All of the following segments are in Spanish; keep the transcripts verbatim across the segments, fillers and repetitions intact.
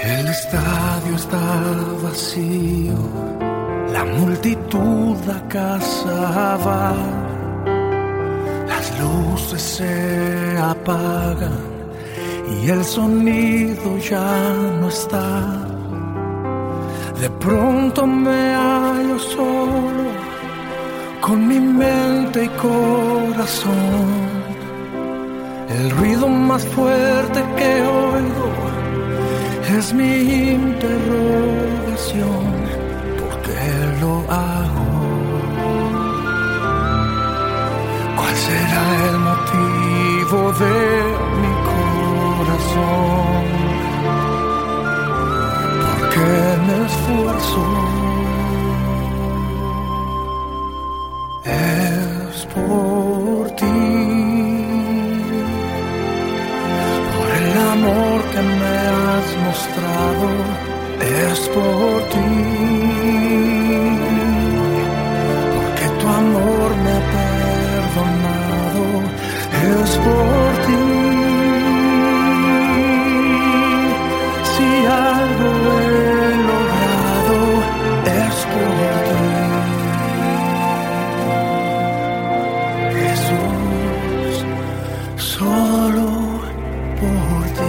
El estadio está vacío, la multitud a casa va, las luces se apagan y el sonido ya no está. De pronto me hallo solo, con mi mente y corazón. El ruido más fuerte que oigo es mi interrogación. ¿Por qué lo hago? ¿Cuál será el motivo de mi corazón? ¿Por qué me esfuerzo? Es por ti, por el amor que me has mostrado, es por ti, porque tu amor me ha perdonado, es por ti. Si algo he logrado, es por ti. Solo por ti.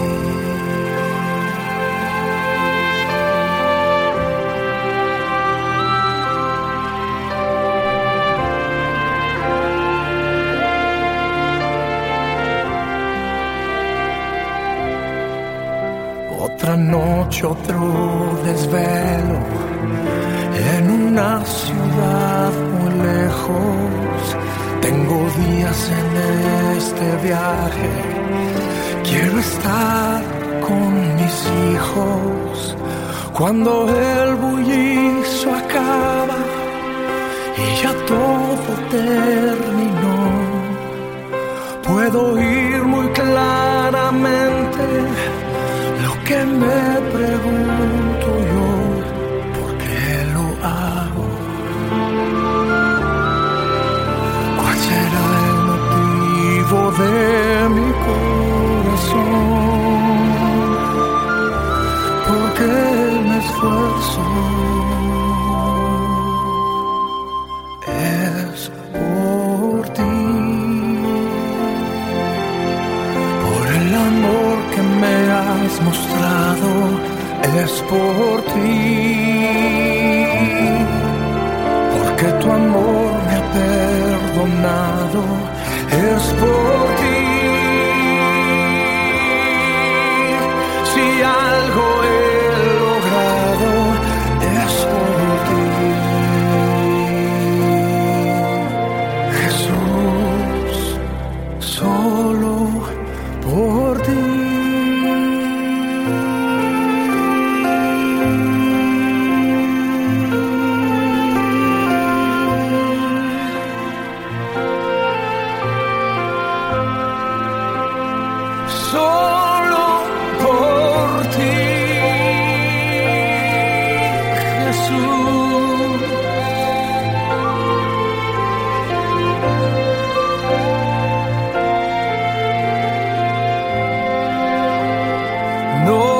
Otra noche, otro desvelo en una ciudad muy lejos. Tengo días en este viaje, quiero estar con mis hijos. Cuando el bullicio acaba y ya todo terminó, puedo oír muy claramente lo que me pregunto yo: ¿por qué lo hago? ¿Cuál será el motivo de mi corazón? ¿Por qué me esfuerzo? Es por ti, por el amor que me has mostrado, es por ti, porque tu amor me ha perdonado, es por ti. Si algo he logrado, es por ti. Jesús, solo por ti. Solo por ti, Jesús. No